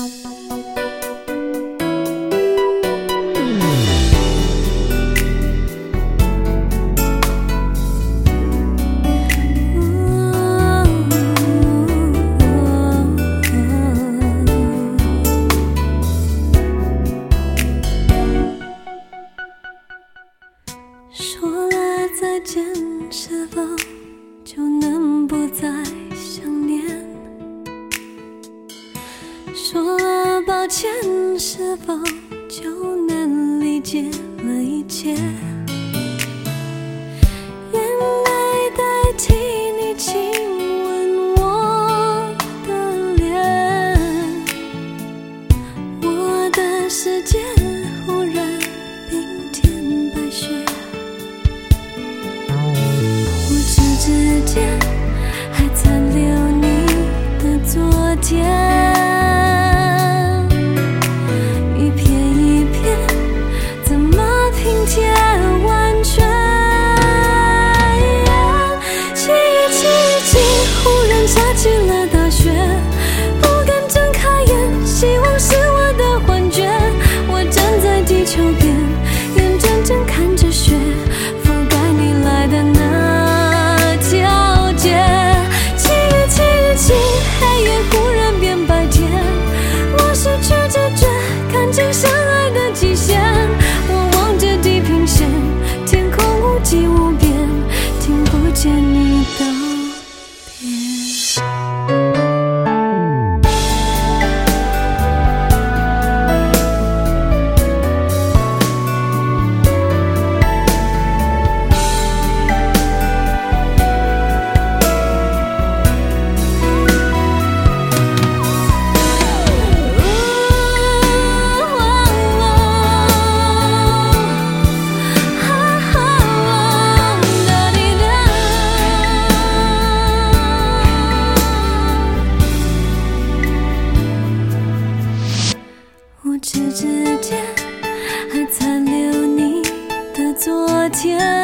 说了再见，是否就能不再想念？说了抱歉，是否就能理解了一切？眼泪代替你亲吻我的脸，我的世界忽然冰天白雪。指尖还残留你的昨天，一片一片，怎么拼贴完全？记忆记忆记，忽然下起了大雪，不敢睁开眼，希望是我的幻觉。我站在地球边，眼睁睁看着雪覆盖你来的那条街，记忆记忆记，黑夜忽然变白天，我失去知觉，看见相爱的极限。我望着地平线，天空无际无边，听不见你道别。指尖还残留你的昨天。